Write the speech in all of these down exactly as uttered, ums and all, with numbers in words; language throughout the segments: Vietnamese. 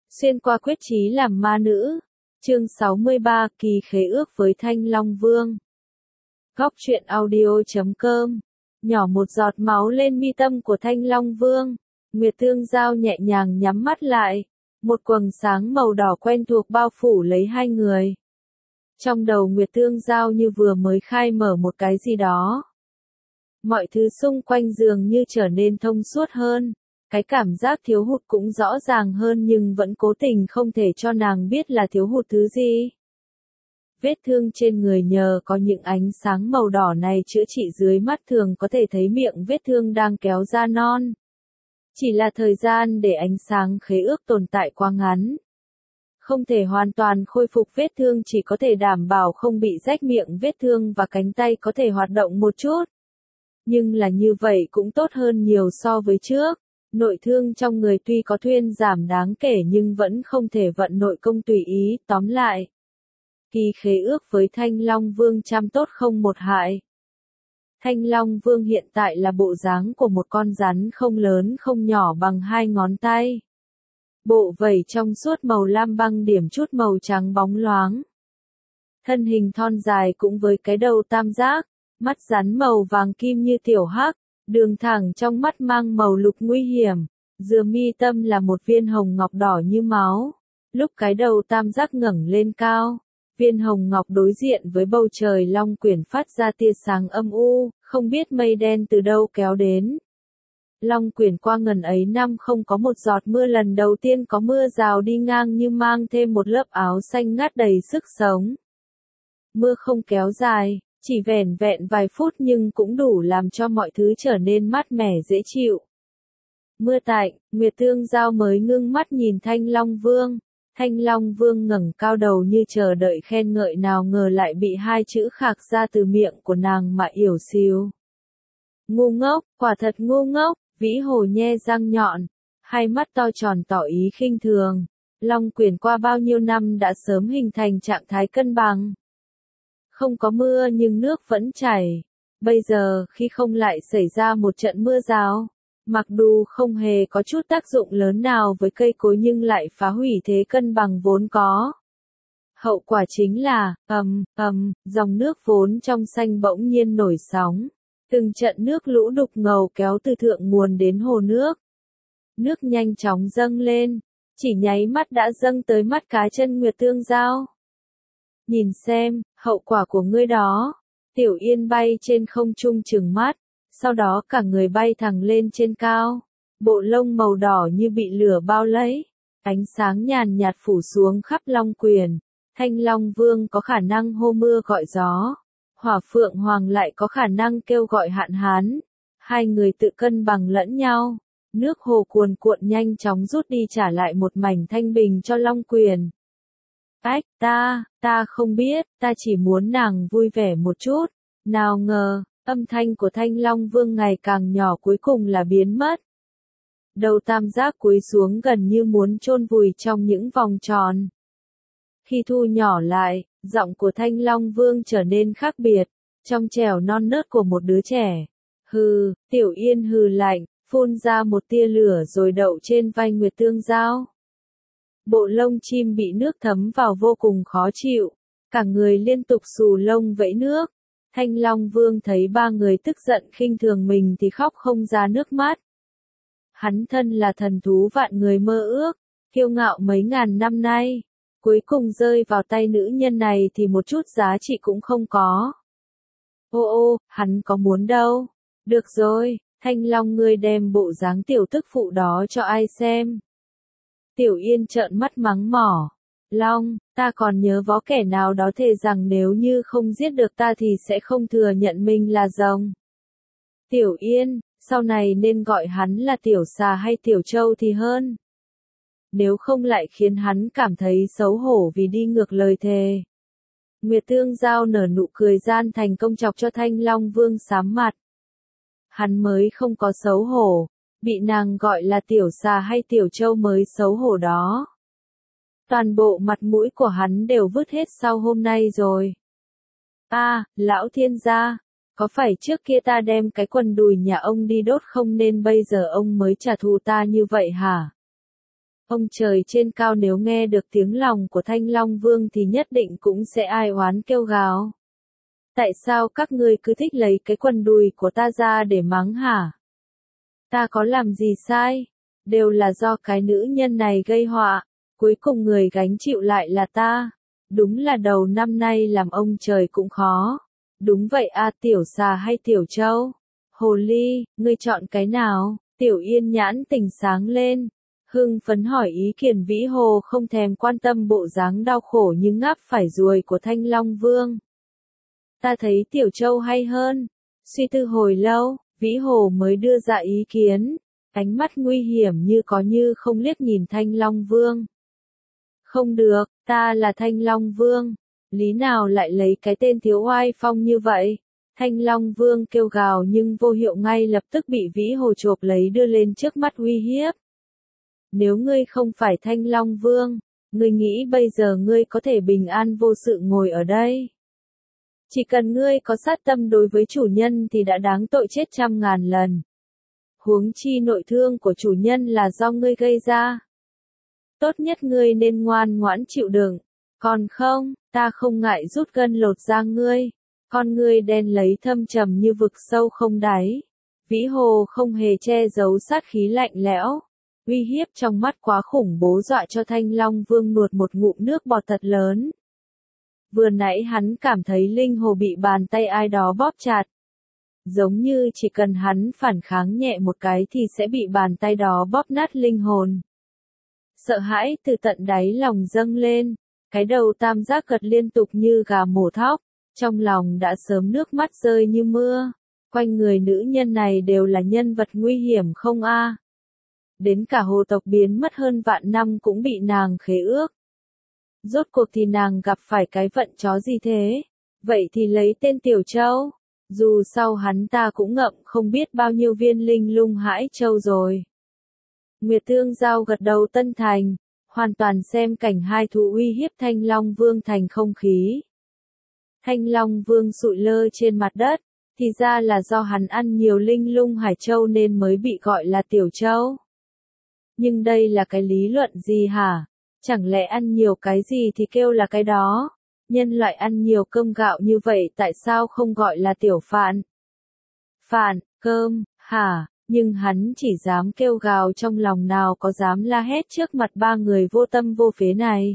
Xuyên qua quyết chí làm ma nữ. Chương sáu mươi ba, kỳ khế ước với Thanh Long Vương. Góc truyện audio chấm com. Nhỏ một giọt máu lên mi tâm của Thanh Long Vương. Nguyệt Tương Giao nhẹ nhàng nhắm mắt lại. Một quầng sáng màu đỏ quen thuộc bao phủ lấy hai người. Trong đầu Nguyệt Tương Giao như vừa mới khai mở một cái gì đó. Mọi thứ xung quanh dường như trở nên thông suốt hơn. Cái cảm giác thiếu hụt cũng rõ ràng hơn nhưng vẫn cố tình không thể cho nàng biết là thiếu hụt thứ gì. Vết thương trên người nhờ có những ánh sáng màu đỏ này chữa trị dưới mắt thường có thể thấy miệng vết thương đang kéo ra non. Chỉ là thời gian để ánh sáng khế ước tồn tại quá ngắn. Không thể hoàn toàn khôi phục vết thương, chỉ có thể đảm bảo không bị rách miệng vết thương và cánh tay có thể hoạt động một chút. Nhưng là như vậy cũng tốt hơn nhiều so với trước. Nội thương trong người tuy có thuyên giảm đáng kể nhưng vẫn không thể vận nội công tùy ý, tóm lại. Kỳ khế ước với Thanh Long Vương trăm tốt không một hại. Thanh Long Vương hiện tại là bộ dáng của một con rắn không lớn không nhỏ bằng hai ngón tay. Bộ vảy trong suốt màu lam băng điểm chút màu trắng bóng loáng. Thân hình thon dài cũng với cái đầu tam giác, mắt rắn màu vàng kim như tiểu hắc. Đường thẳng trong mắt mang màu lục nguy hiểm, dừa mi tâm là một viên hồng ngọc đỏ như máu. Lúc cái đầu tam giác ngẩng lên cao, viên hồng ngọc đối diện với bầu trời long quyển phát ra tia sáng âm u, không biết mây đen từ đâu kéo đến. Long quyển qua ngần ấy năm không có một giọt mưa, lần đầu tiên có mưa rào đi ngang như mang thêm một lớp áo xanh ngát đầy sức sống. Mưa không kéo dài. Chỉ vẻn vẹn vài phút nhưng cũng đủ làm cho mọi thứ trở nên mát mẻ dễ chịu. Mưa tạnh, Nguyệt Tương Giao mới ngưng mắt nhìn Thanh Long Vương. Thanh Long Vương ngẩng cao đầu như chờ đợi khen ngợi, nào ngờ lại bị hai chữ khạc ra từ miệng của nàng mà yểu xìu. Ngu ngốc, quả thật ngu ngốc, Vĩ Hồ nhe răng nhọn, hai mắt to tròn tỏ ý khinh thường. Long quyển qua bao nhiêu năm đã sớm hình thành trạng thái cân bằng. Không có mưa nhưng nước vẫn chảy. Bây giờ khi không lại xảy ra một trận mưa rào, mặc dù không hề có chút tác dụng lớn nào với cây cối nhưng lại phá hủy thế cân bằng vốn có. Hậu quả chính là, ầm, ầm, dòng nước vốn trong xanh bỗng nhiên nổi sóng. Từng trận nước lũ đục ngầu kéo từ thượng nguồn đến hồ nước. Nước nhanh chóng dâng lên, chỉ nháy mắt đã dâng tới mắt cá chân Nguyệt Tương Giao. Nhìn xem, hậu quả của ngươi đó. Tiểu Yên bay trên không trung trừng mắt, sau đó cả người bay thẳng lên trên cao. Bộ lông màu đỏ như bị lửa bao lấy, ánh sáng nhàn nhạt phủ xuống khắp Long quyển. Thanh Long Vương có khả năng hô mưa gọi gió, Hỏa Phượng Hoàng lại có khả năng kêu gọi hạn hán. Hai người tự cân bằng lẫn nhau, nước hồ cuồn cuộn nhanh chóng rút đi trả lại một mảnh thanh bình cho Long quyển. Ách, ta, ta không biết, ta chỉ muốn nàng vui vẻ một chút. Nào ngờ, âm thanh của Thanh Long Vương ngày càng nhỏ cuối cùng là biến mất. Đầu tam giác cúi xuống gần như muốn chôn vùi trong những vòng tròn. Khi thu nhỏ lại, giọng của Thanh Long Vương trở nên khác biệt, trong trẻo non nớt của một đứa trẻ. Hừ, Tiểu Yên hừ lạnh, phun ra một tia lửa rồi đậu trên vai Nguyệt Tương Giao. Bộ lông chim bị nước thấm vào vô cùng khó chịu, cả người liên tục xù lông vẫy nước. Thanh Long Vương thấy ba người tức giận khinh thường mình thì khóc không ra nước mắt. Hắn thân là thần thú vạn người mơ ước, kiêu ngạo mấy ngàn năm nay, cuối cùng rơi vào tay nữ nhân này thì một chút giá trị cũng không có. Ô ô, hắn có muốn đâu. Được rồi, Thanh Long, ngươi đem bộ dáng tiểu tức phụ đó cho ai xem. Tiểu Yên trợn mắt mắng mỏ. Long, ta còn nhớ võ kẻ nào đó thề rằng nếu như không giết được ta thì sẽ không thừa nhận mình là rồng. Tiểu Yên, sau này nên gọi hắn là Tiểu Xà hay Tiểu Trâu thì hơn. Nếu không lại khiến hắn cảm thấy xấu hổ vì đi ngược lời thề. Nguyệt Tương Giao nở nụ cười gian thành công chọc cho Thanh Long Vương sám mặt. Hắn mới không có xấu hổ. Bị nàng gọi là Tiểu Xà hay Tiểu Trâu mới xấu hổ đó. Toàn bộ mặt mũi của hắn đều vứt hết sau hôm nay rồi. À, lão thiên gia, có phải trước kia ta đem cái quần đùi nhà ông đi đốt không nên bây giờ ông mới trả thù ta như vậy hả? Ông trời trên cao nếu nghe được tiếng lòng của Thanh Long Vương thì nhất định cũng sẽ ai oán kêu gào. Tại sao các ngươi cứ thích lấy cái quần đùi của ta ra để mắng hả? Ta có làm gì sai? Đều là do cái nữ nhân này gây họa, cuối cùng người gánh chịu lại là ta. Đúng là đầu năm nay làm ông trời cũng khó. Đúng vậy a, Tiểu Xà hay Tiểu Trâu? Hồ Ly, ngươi chọn cái nào? Tiểu Yên nhãn tỉnh sáng lên, hưng phấn hỏi ý kiến Vĩ Hồ không thèm quan tâm bộ dáng đau khổ như ngáp phải ruồi của Thanh Long Vương. Ta thấy Tiểu Trâu hay hơn. Suy tư hồi lâu, Vĩ Hồ mới đưa ra ý kiến, ánh mắt nguy hiểm như có như không liếc nhìn Thanh Long Vương. Không được, ta là Thanh Long Vương, lý nào lại lấy cái tên thiếu oai phong như vậy? Thanh Long Vương kêu gào nhưng vô hiệu ngay lập tức bị Vĩ Hồ chộp lấy đưa lên trước mắt uy hiếp. Nếu ngươi không phải Thanh Long Vương, ngươi nghĩ bây giờ ngươi có thể bình an vô sự ngồi ở đây? Chỉ cần ngươi có sát tâm đối với chủ nhân thì đã đáng tội chết trăm ngàn lần. Huống chi nội thương của chủ nhân là do ngươi gây ra. Tốt nhất ngươi nên ngoan ngoãn chịu đựng, còn không, ta không ngại rút gân lột da ngươi. Con ngươi đen lấy thâm trầm như vực sâu không đáy. Vĩ Hồ không hề che giấu sát khí lạnh lẽo. Uy hiếp trong mắt quá khủng bố dọa cho Thanh Long Vương nuốt một ngụm nước bọt thật lớn. Vừa nãy hắn cảm thấy linh hồ bị bàn tay ai đó bóp chặt. Giống như chỉ cần hắn phản kháng nhẹ một cái thì sẽ bị bàn tay đó bóp nát linh hồn. Sợ hãi từ tận đáy lòng dâng lên, cái đầu tam giác gật liên tục như gà mổ thóc, trong lòng đã sớm nước mắt rơi như mưa. Quanh người nữ nhân này đều là nhân vật nguy hiểm không a? Đến cả hồ tộc biến mất hơn vạn năm cũng bị nàng khế ước. Rốt cuộc thì nàng gặp phải cái vận chó gì thế? Vậy thì lấy tên Tiểu Trâu. Dù sau hắn ta cũng ngậm không biết bao nhiêu viên linh lung hãi châu rồi. Nguyệt Tương Giao gật đầu tân thành, hoàn toàn xem cảnh hai thú uy hiếp Thanh Long Vương thành không khí. Thanh Long Vương sụi lơ trên mặt đất, thì ra là do hắn ăn nhiều linh lung hải châu nên mới bị gọi là Tiểu Trâu. Nhưng đây là cái lý luận gì hả? Chẳng lẽ ăn nhiều cái gì thì kêu là cái đó? Nhân loại ăn nhiều cơm gạo như vậy tại sao không gọi là tiểu phạn? Phạn, cơm, hả? Nhưng hắn chỉ dám kêu gào trong lòng nào có dám la hét trước mặt ba người vô tâm vô phế này.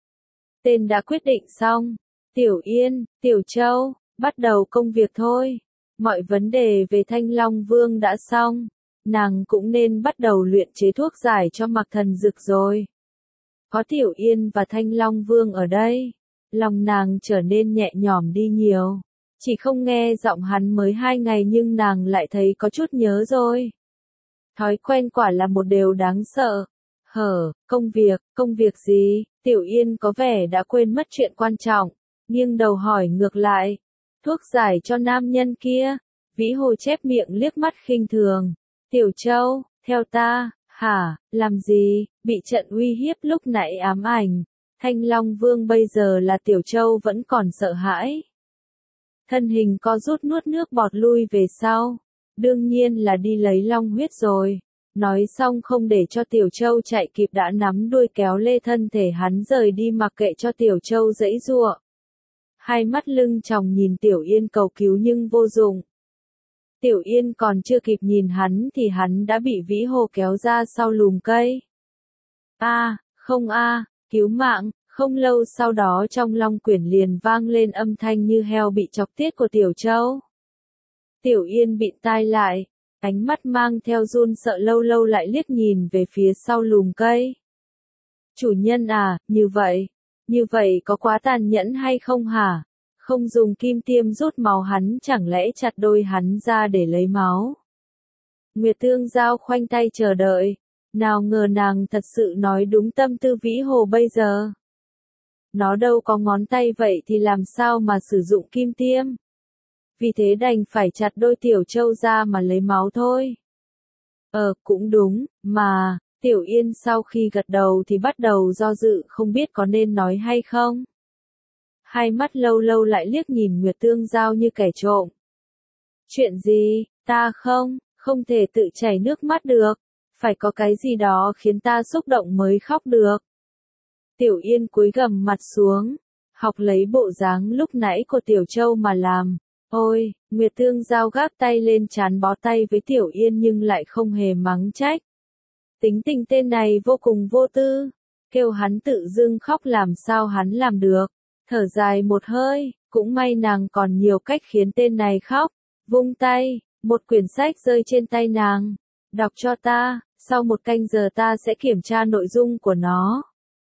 Tên đã quyết định xong. Tiểu Yên, Tiểu Trâu, bắt đầu công việc thôi. Mọi vấn đề về Thanh Long Vương đã xong. Nàng cũng nên bắt đầu luyện chế thuốc giải cho Mạc Thần Dực rồi. Có Tiểu Yên và Thanh Long Vương ở đây, lòng nàng trở nên nhẹ nhõm đi nhiều. Chỉ không nghe giọng hắn mới hai ngày nhưng nàng lại thấy có chút nhớ rồi. Thói quen quả là một điều đáng sợ. Hở, công việc, công việc gì? Tiểu Yên có vẻ đã quên mất chuyện quan trọng, nghiêng đầu hỏi ngược lại. Thuốc giải cho nam nhân kia. Vĩ Hồ chép miệng liếc mắt khinh thường. Tiểu Trâu, theo ta, hả, làm gì, bị trận uy hiếp lúc nãy ám ảnh. Thanh Long Vương bây giờ là Tiểu Trâu vẫn còn sợ hãi. Thân hình co rút nuốt nước bọt lui về sau. Đương nhiên là đi lấy long huyết rồi. Nói xong không để cho Tiểu Trâu chạy kịp đã nắm đuôi kéo lê thân thể hắn rời đi mặc kệ cho Tiểu Trâu giãy giụa. Hai mắt lưng tròng nhìn Tiểu Yên cầu cứu nhưng vô dụng. Tiểu Yên còn chưa kịp nhìn hắn thì hắn đã bị Vĩ Hồ kéo ra sau lùm cây. A, à, không a, à, cứu mạng, không lâu sau đó trong long quyển liền vang lên âm thanh như heo bị chọc tiết của Tiểu Trâu. Tiểu Yên bịt tai lại, ánh mắt mang theo run sợ lâu lâu lại liếc nhìn về phía sau lùm cây. Chủ nhân à, như vậy, như vậy có quá tàn nhẫn hay không hả? Không dùng kim tiêm rút máu hắn chẳng lẽ chặt đôi hắn ra để lấy máu. Nguyệt Tương Giao khoanh tay chờ đợi, nào ngờ nàng thật sự nói đúng tâm tư Vĩ Hồ bây giờ. Nó đâu có ngón tay vậy thì làm sao mà sử dụng kim tiêm. Vì thế đành phải chặt đôi Tiểu Trâu ra mà lấy máu thôi. Ờ, cũng đúng, mà, Tiểu Yên sau khi gật đầu thì bắt đầu do dự không biết có nên nói hay không. Hai mắt lâu lâu lại liếc nhìn Nguyệt Tương Giao như kẻ trộm. Chuyện gì, ta không, không thể tự chảy nước mắt được, Phải có cái gì đó khiến ta xúc động mới khóc được. Tiểu Yên cúi gằm mặt xuống, học lấy bộ dáng lúc nãy của Tiểu Châu mà làm. Ôi, Nguyệt Tương Giao gác tay lên trán bó tay với Tiểu Yên nhưng lại không hề mắng trách. Tính tình tên này vô cùng vô tư, kêu hắn tự dưng khóc làm sao hắn làm được. Thở dài một hơi, cũng may nàng còn nhiều cách khiến tên này khóc. Vung tay, một quyển sách rơi trên tay nàng. Đọc cho ta, sau một canh giờ ta sẽ kiểm tra nội dung của nó.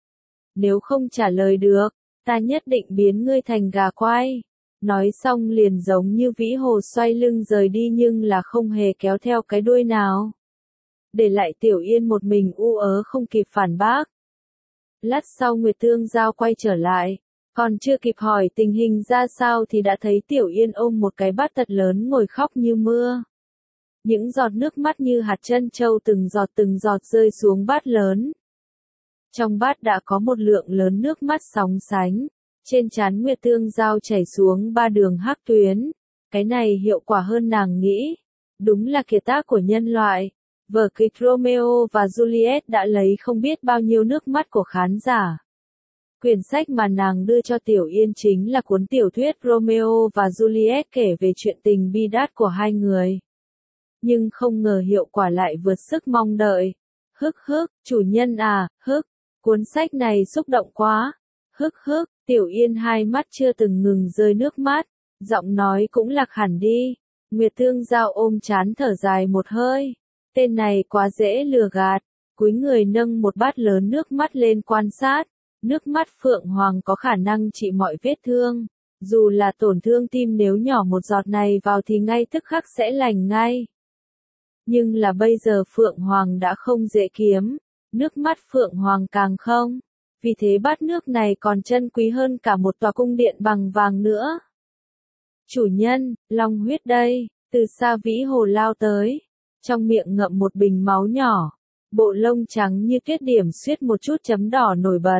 Nếu không trả lời được, ta nhất định biến ngươi thành gà quay. Nói xong liền giống như Vĩ Hồ xoay lưng rời đi nhưng là không hề kéo theo cái đuôi nào. Để lại Tiểu Yên một mình u ớ không kịp phản bác. Lát sau Nguyệt Tương Giao quay trở lại, còn chưa kịp hỏi tình hình ra sao thì đã thấy Tiểu Yên ôm một cái bát thật lớn ngồi khóc như mưa. Những giọt nước mắt như hạt trân châu từng giọt từng giọt rơi xuống bát lớn. Trong bát đã có một lượng lớn nước mắt sóng sánh, trên trán Nguyệt Tương Giao chảy xuống ba đường hắc tuyến. Cái này hiệu quả hơn nàng nghĩ. Đúng là kiệt tác của nhân loại. Vở kịch Romeo và Juliet đã lấy không biết bao nhiêu nước mắt của khán giả. Quyển sách mà nàng đưa cho Tiểu Yên chính là cuốn tiểu thuyết Romeo và Juliet kể về chuyện tình bi đát của hai người. Nhưng không ngờ hiệu quả lại vượt sức mong đợi. Hức hức, chủ nhân à, hức, cuốn sách này xúc động quá. Hức hức, Tiểu Yên hai mắt chưa từng ngừng rơi nước mắt, giọng nói cũng lạc hẳn đi. Nguyệt Tương Giao ôm trán thở dài một hơi. Tên này quá dễ lừa gạt, cúi người nâng một bát lớn nước mắt lên quan sát. Nước mắt Phượng Hoàng có khả năng trị mọi vết thương. Dù là tổn thương tim nếu nhỏ một giọt này vào thì ngay tức khắc sẽ lành ngay. Nhưng là bây giờ Phượng Hoàng đã không dễ kiếm, nước mắt Phượng Hoàng càng không. Vì thế bát nước này còn chân quý hơn cả một tòa cung điện bằng vàng nữa. Chủ nhân, long huyết đây, từ xa Vĩ Hồ lao tới. Trong miệng ngậm một bình máu nhỏ. Bộ lông trắng như tuyết điểm xuyết một chút chấm đỏ nổi bật.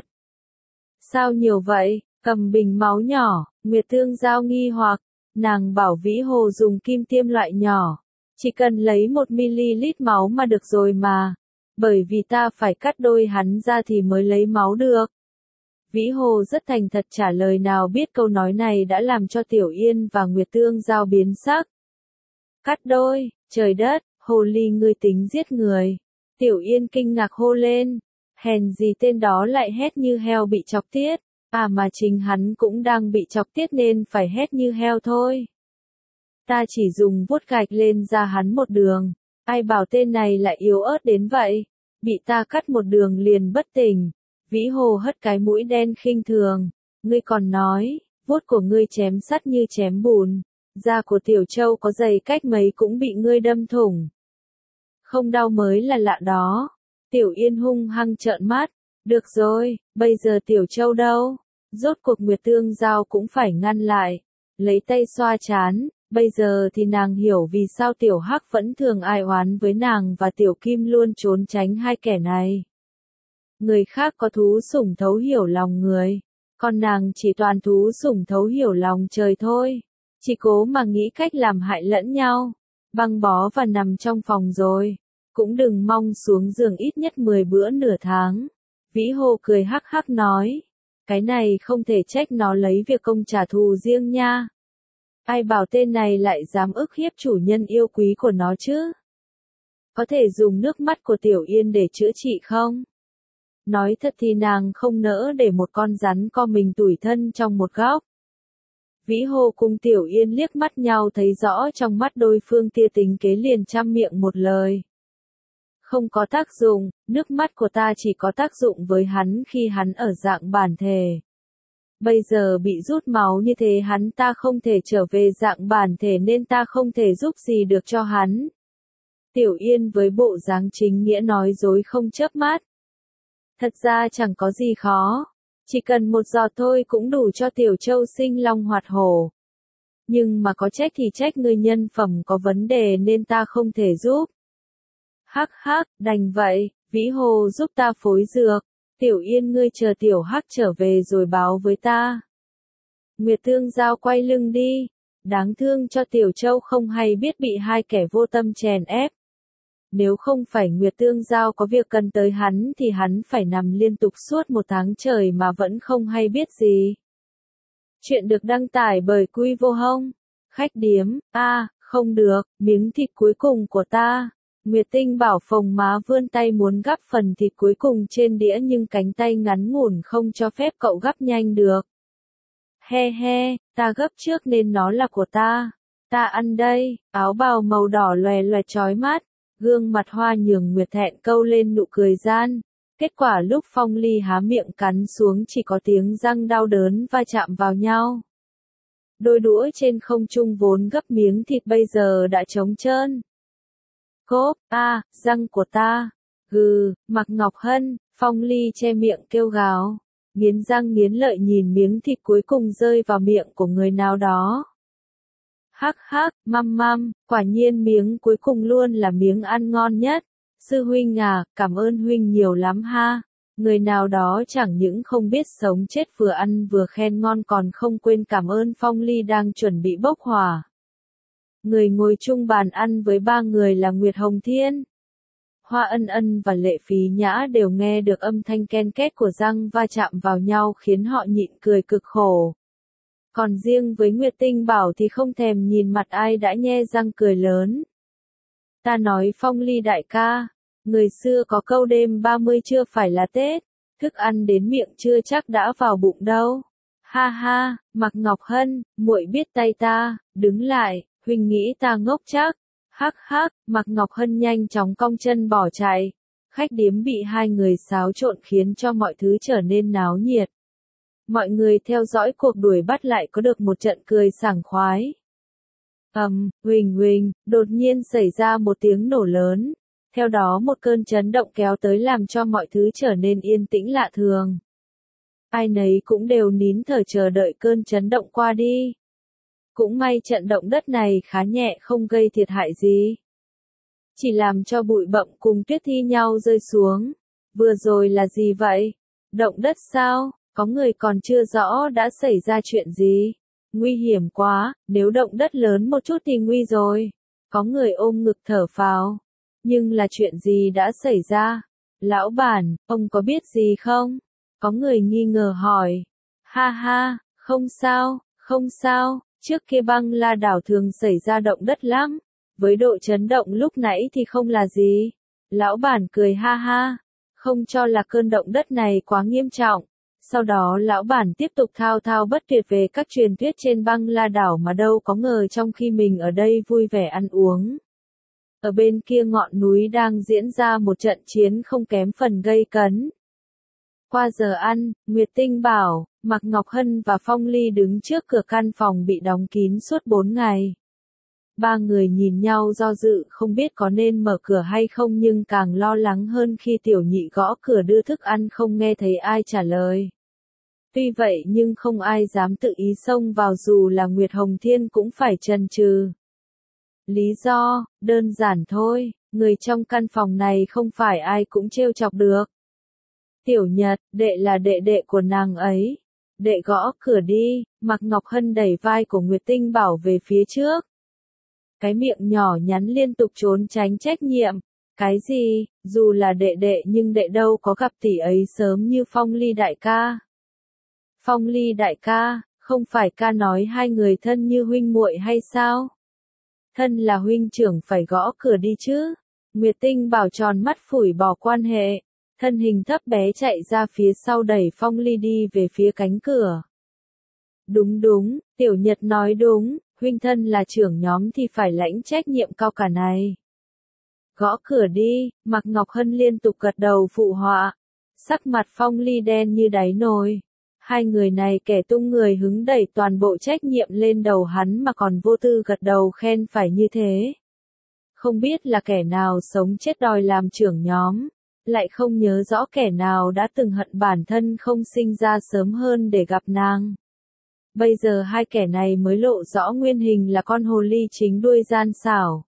Sao nhiều vậy, cầm bình máu nhỏ, Nguyệt Tương Giao nghi hoặc. Nàng bảo Vĩ Hồ dùng kim tiêm loại nhỏ. Chỉ cần lấy một mi-li-lít máu mà được rồi mà. Bởi vì ta phải cắt đôi hắn ra thì mới lấy máu được. Vĩ Hồ rất thành thật trả lời nào biết câu nói này đã làm cho Tiểu Yên và Nguyệt Tương Giao biến sắc. Cắt đôi, trời đất, Hồ Ly ngươi tính giết người. Tiểu Yên kinh ngạc hô lên. Hèn gì tên đó lại hét như heo bị chọc tiết. À mà chính hắn cũng đang bị chọc tiết nên phải hét như heo thôi. Ta chỉ dùng vuốt gạch lên ra hắn một đường. Ai bảo tên này lại yếu ớt đến vậy. Bị ta cắt một đường liền bất tỉnh. Vĩ Hồ hất cái mũi đen khinh thường. Ngươi còn nói, vuốt của ngươi chém sắt như chém bùn. Da của Tiểu Châu có dày cách mấy cũng bị ngươi đâm thủng. Không đau mới là lạ đó. Tiểu Yên hung hăng trợn mắt. Được rồi, bây giờ Tiểu Châu đâu? Rốt cuộc Nguyệt Tương Giao cũng phải ngăn lại. Lấy tay xoa trán. Bây giờ thì nàng hiểu vì sao Tiểu Hắc vẫn thường ai oán với nàng và Tiểu Kim luôn trốn tránh hai kẻ này. Người khác có thú sủng thấu hiểu lòng người. Còn nàng chỉ toàn thú sủng thấu hiểu lòng trời thôi. Chỉ cố mà nghĩ cách làm hại lẫn nhau. Băng bó và nằm trong phòng rồi. Cũng đừng mong xuống giường ít nhất mười bữa nửa tháng. Vĩ Hồ cười hắc hắc nói. Cái này không thể trách nó lấy việc công trả thù riêng nha. Ai bảo tên này lại dám ức hiếp chủ nhân yêu quý của nó chứ? Có thể dùng nước mắt của Tiểu Yên để chữa trị không? Nói thật thì nàng không nỡ để một con rắn co mình tủi thân trong một góc. Vĩ Hồ cùng Tiểu Yên liếc mắt nhau thấy rõ trong mắt đôi phương tia tính kế liền trăm miệng một lời. Không có tác dụng, nước mắt của ta chỉ có tác dụng với hắn khi hắn ở dạng bản thể. Bây giờ bị rút máu như thế hắn ta không thể trở về dạng bản thể nên ta không thể giúp gì được cho hắn. Tiểu Yên với bộ dáng chính nghĩa nói dối không chớp mắt. Thật ra chẳng có gì khó. Chỉ cần một giọt thôi cũng đủ cho Tiểu Châu sinh long hoạt hổ. Nhưng mà có trách thì trách người nhân phẩm có vấn đề nên ta không thể giúp. Hắc hắc, đành vậy, Vĩ Hồ giúp ta phối dược. Tiểu Yên ngươi chờ Tiểu Hắc trở về rồi báo với ta. Nguyệt Tương Giao quay lưng đi. Đáng thương cho Tiểu Châu không hay biết bị hai kẻ vô tâm chèn ép. Nếu không phải Nguyệt Tương Giao có việc cần tới hắn thì hắn phải nằm liên tục suốt một tháng trời mà vẫn không hay biết gì. Chuyện được đăng tải bởi Quy Vô Hông. Khách điếm, a à, không được, miếng thịt cuối cùng của ta. Nguyệt Tinh Bảo phồng má vươn tay muốn gắp phần thịt cuối cùng trên đĩa nhưng cánh tay ngắn ngủn không cho phép cậu gắp nhanh được. He he, ta gấp trước nên nó là của ta. Ta ăn đây, áo bào màu đỏ lòe loẹt chói mắt. Gương mặt Hoa Nhường Nguyệt thẹn câu lên nụ cười gian. Kết quả lúc Phong Ly há miệng cắn xuống chỉ có tiếng răng đau đớn va chạm vào nhau. Đôi đũa trên không trung vốn gấp miếng thịt bây giờ đã trống trơn. Cốp, a, à, răng của ta. Gừ, Mạc Ngọc Hân, Phong Ly che miệng kêu gào. Nghiến răng nghiến lợi nhìn miếng thịt cuối cùng rơi vào miệng của người nào đó. Hắc hắc, măm măm, quả nhiên miếng cuối cùng luôn là miếng ăn ngon nhất. Sư huynh à, cảm ơn huynh nhiều lắm ha. Người nào đó chẳng những không biết sống chết vừa ăn vừa khen ngon còn không quên cảm ơn Phong Ly đang chuẩn bị bốc hỏa. Người ngồi chung bàn ăn với ba người là Nguyệt Hồng Thiên. Hoa Ân Ân và Lệ Phí Nhã đều nghe được âm thanh ken két của răng va chạm vào nhau khiến họ nhịn cười cực khổ. Còn riêng với Nguyệt Tinh Bảo thì không thèm nhìn mặt ai đã nhe răng cười lớn. Ta nói Phong Ly đại ca, người xưa có câu đêm ba mươi chưa phải là Tết, thức ăn đến miệng chưa chắc đã vào bụng đâu. Ha ha, Mạc Ngọc Hân, muội biết tay ta, đứng lại, huynh nghĩ ta ngốc chắc. Hắc hắc, Mạc Ngọc Hân nhanh chóng cong chân bỏ chạy. Khách điếm bị hai người xáo trộn khiến cho mọi thứ trở nên náo nhiệt. Mọi người theo dõi cuộc đuổi bắt lại có được một trận cười sảng khoái. Ầm, um, huỳnh huỳnh, đột nhiên xảy ra một tiếng nổ lớn. Theo đó một cơn chấn động kéo tới làm cho mọi thứ trở nên yên tĩnh lạ thường. Ai nấy cũng đều nín thở chờ đợi cơn chấn động qua đi. Cũng may trận động đất này khá nhẹ không gây thiệt hại gì. Chỉ làm cho bụi bặm cùng tuyết thi nhau rơi xuống. Vừa rồi là gì vậy? Động đất sao? Có người còn chưa rõ đã xảy ra chuyện gì. Nguy hiểm quá, nếu động đất lớn một chút thì nguy rồi. Có người ôm ngực thở phào. Nhưng là chuyện gì đã xảy ra? Lão bản, ông có biết gì không? Có người nghi ngờ hỏi. Ha ha, không sao, không sao, trước kia Băng La đảo thường xảy ra động đất lắm. Với độ chấn động lúc nãy thì không là gì. Lão bản cười ha ha, không cho là cơn động đất này quá nghiêm trọng. Sau đó lão bản tiếp tục thao thao bất tuyệt về các truyền thuyết trên Băng La đảo mà đâu có ngờ trong khi mình ở đây vui vẻ ăn uống. Ở bên kia ngọn núi đang diễn ra một trận chiến không kém phần gây cấn. Qua giờ ăn, Nguyệt Tinh Bảo, Mạc Ngọc Hân và Phong Ly đứng trước cửa căn phòng bị đóng kín suốt bốn ngày. Ba người nhìn nhau do dự không biết có nên mở cửa hay không nhưng càng lo lắng hơn khi tiểu nhị gõ cửa đưa thức ăn không nghe thấy ai trả lời. Tuy vậy nhưng không ai dám tự ý xông vào dù là Nguyệt Hồng Thiên cũng phải chần chừ. Lý do, đơn giản thôi, người trong căn phòng này không phải ai cũng trêu chọc được. Tiểu Nhật, đệ là đệ đệ của nàng ấy. Đệ gõ cửa đi, Mạc Ngọc Hân đẩy vai của Nguyệt Tinh Bảo về phía trước. Cái miệng nhỏ nhắn liên tục trốn tránh trách nhiệm. Cái gì, dù là đệ đệ nhưng đệ đâu có gặp tỷ ấy sớm như Phong Ly đại ca. Phong Ly đại ca, không phải ca nói hai người thân như huynh muội hay sao? Thân là huynh trưởng phải gõ cửa đi chứ. Nguyệt Tinh Bảo tròn mắt phủi bỏ quan hệ. Thân hình thấp bé chạy ra phía sau đẩy Phong Ly đi về phía cánh cửa. Đúng đúng, Tiểu Nhật nói đúng, huynh thân là trưởng nhóm thì phải lãnh trách nhiệm cao cả này. Gõ cửa đi, Mạc Ngọc Hân liên tục gật đầu phụ họa. Sắc mặt Phong Ly đen như đáy nồi. Hai người này kẻ tung người hứng đẩy toàn bộ trách nhiệm lên đầu hắn mà còn vô tư gật đầu khen phải như thế. Không biết là kẻ nào sống chết đòi làm trưởng nhóm, lại không nhớ rõ kẻ nào đã từng hận bản thân không sinh ra sớm hơn để gặp nàng. Bây giờ hai kẻ này mới lộ rõ nguyên hình là con hồ ly chính đuôi gian xảo.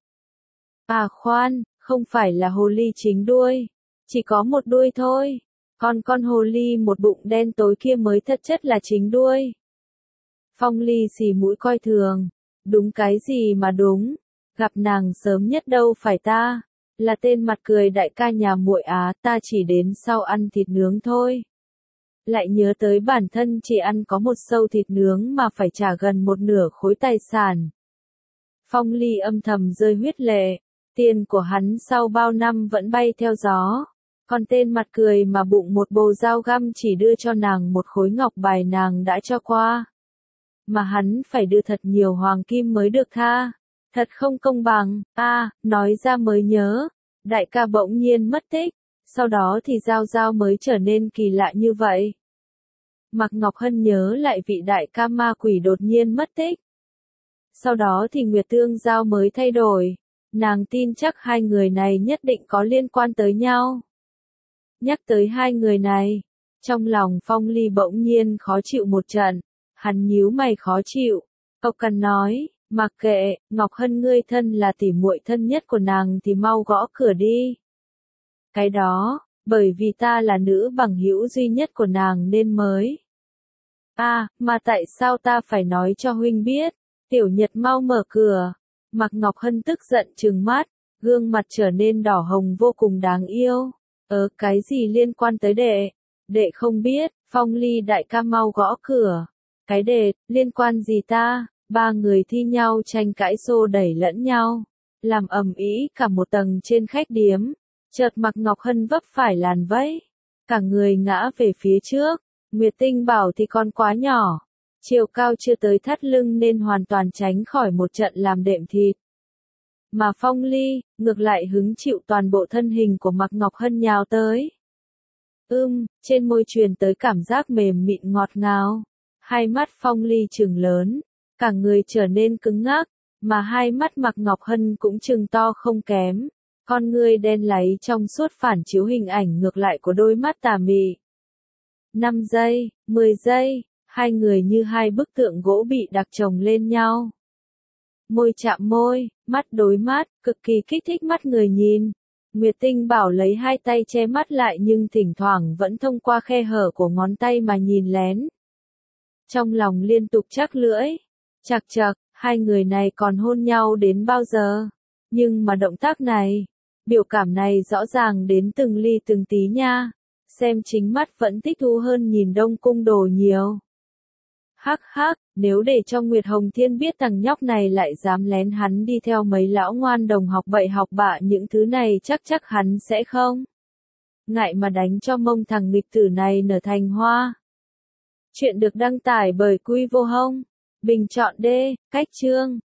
À khoan, không phải là hồ ly chính đuôi, chỉ có một đuôi thôi. Còn con hồ ly một bụng đen tối kia mới thật chất là chính đuôi. Phong Ly xì mũi coi thường. Đúng cái gì mà đúng. Gặp nàng sớm nhất đâu phải ta. Là tên mặt cười đại ca nhà muội á, ta chỉ đến sau ăn thịt nướng thôi. Lại nhớ tới bản thân chỉ ăn có một sâu thịt nướng mà phải trả gần một nửa khối tài sản. Phong Ly âm thầm rơi huyết lệ, tiền của hắn sau bao năm vẫn bay theo gió. Còn tên mặt cười mà bụng một bầu dao găm chỉ đưa cho nàng một khối ngọc bài nàng đã cho qua. Mà hắn phải đưa thật nhiều hoàng kim mới được tha. Thật không công bằng, a à, nói ra mới nhớ, đại ca bỗng nhiên mất tích, sau đó thì Giao Giao mới trở nên kỳ lạ như vậy. Mạc Ngọc Hân nhớ lại vị đại ca ma quỷ đột nhiên mất tích. Sau đó thì Nguyệt Tương Giao mới thay đổi, nàng tin chắc hai người này nhất định có liên quan tới nhau. Nhắc tới hai người này, trong lòng Phong Ly bỗng nhiên khó chịu một trận, hắn nhíu mày khó chịu, cộc cằn nói. Mặc kệ, Ngọc Hân ngươi thân là tỉ muội thân nhất của nàng thì mau gõ cửa đi. Cái đó, bởi vì ta là nữ bằng hữu duy nhất của nàng nên mới. À, mà tại sao ta phải nói cho huynh biết? Tiểu Nhật mau mở cửa. Mạc Ngọc Hân tức giận trừng mắt, gương mặt trở nên đỏ hồng vô cùng đáng yêu. Ờ, cái gì liên quan tới đệ? Đệ không biết, Phong Ly đại ca mau gõ cửa. Cái đệ, liên quan gì ta? Ba người thi nhau tranh cãi xô đẩy lẫn nhau, làm ầm ĩ cả một tầng trên khách điếm. Chợt Mạc Ngọc Hân vấp phải làn vẫy, cả người ngã về phía trước. Nguyệt Tinh Bảo thì con quá nhỏ, chiều cao chưa tới thắt lưng nên hoàn toàn tránh khỏi một trận làm đệm thịt. Mà Phong Ly, ngược lại hứng chịu toàn bộ thân hình của Mạc Ngọc Hân nhào tới. Ưm, trên môi truyền tới cảm giác mềm mịn ngọt ngào. Hai mắt Phong Ly trừng lớn. Cả người trở nên cứng ngắc, mà hai mắt Mạc Ngọc Hân cũng trừng to không kém. Con ngươi đen láy trong suốt phản chiếu hình ảnh ngược lại của đôi mắt tà mị. năm giây, mười giây, hai người như hai bức tượng gỗ bị đặc chồng lên nhau. Môi chạm môi, mắt đối mắt, cực kỳ kích thích mắt người nhìn. Nguyệt Tinh Bảo lấy hai tay che mắt lại nhưng thỉnh thoảng vẫn thông qua khe hở của ngón tay mà nhìn lén. Trong lòng liên tục chắc lưỡi. Chạc chạc, hai người này còn hôn nhau đến bao giờ? Nhưng mà động tác này, biểu cảm này rõ ràng đến từng ly từng tí nha. Xem chính mắt vẫn thích thú hơn nhìn Đông Cung Đồ nhiều. Hắc hắc, nếu để cho Nguyệt Hồng Thiên biết thằng nhóc này lại dám lén hắn đi theo mấy lão ngoan đồng học bậy học bạ những thứ này chắc chắc hắn sẽ không. Ngại mà đánh cho mông thằng nghịch tử này nở thành hoa. Chuyện được đăng tải bởi Quy Vô Hông. Bình chọn D, cách chương.